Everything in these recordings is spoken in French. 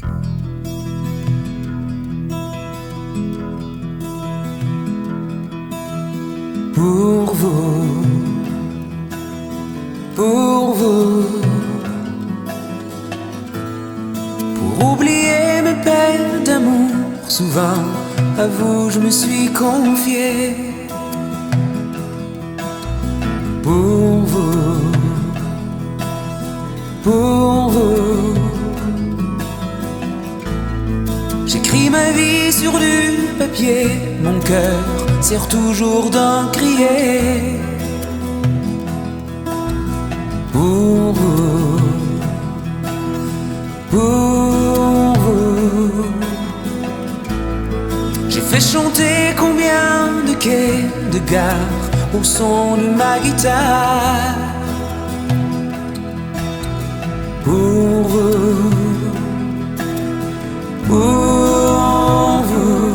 Pour vous, pour vous, pour oublier mes peines d'amour, souvent à vous je me suis confié. Pour vous, pour vous, j'écris ma vie sur du papier, mon cœur sert toujours d'en crier. Pour vous, pour vous, j'ai fait chanter combien de quais, de gares au son de ma guitare. Pour vous, pour vous,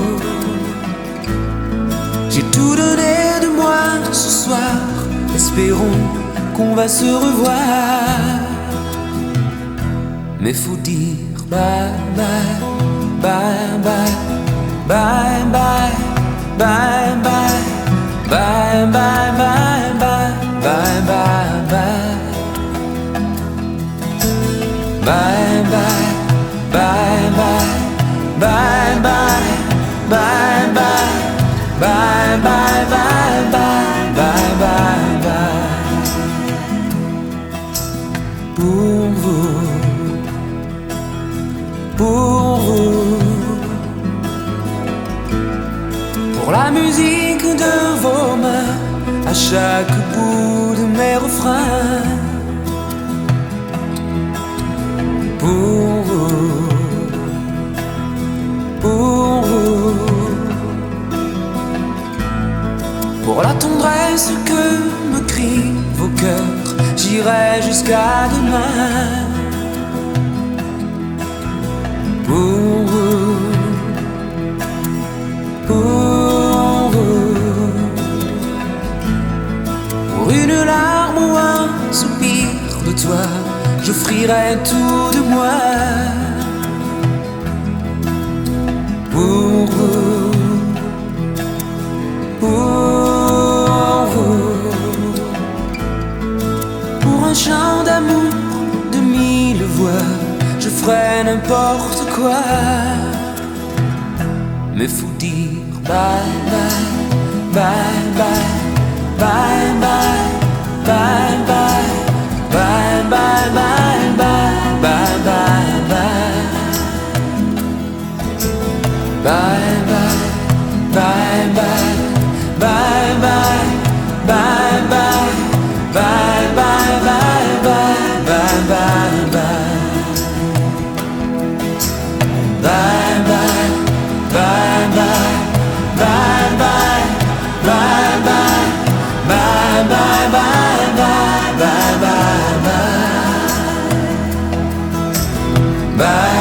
j'ai tout donné de moi ce soir. Espérons qu'on va se revoir. Mais faut dire bye bye, bye bye, bye bye, bye bye, bye bye, bye bye, bye bye, bye. Bye bye, bye bye, bye bye, bye bye, bye bye, bye bye, bye bye, bye. Pour vous, pour vous, pour la musique de vos mains à chaque bout de mes refrains. Pour vous, pour vous, pour la tendresse que me crient vos cœurs, j'irai jusqu'à demain. Pour vous, pour vous, pour une larme ou un soupir de toi, j'offrirai tout de moi. Pour vous, pour vous, pour un chant d'amour de 1000 voix, je ferai n'importe quoi. Mais faut dire bye bye, bye bye, bye bye, bye bye, bye bye, bye bye, bye bye, bye. Bye bye, bye bye, bye bye, bye bye, bye bye, bye bye, bye bye, bye. Bye bye, bye bye, bye bye, bye bye, bye bye, bye bye, bye bye, bye. Bye.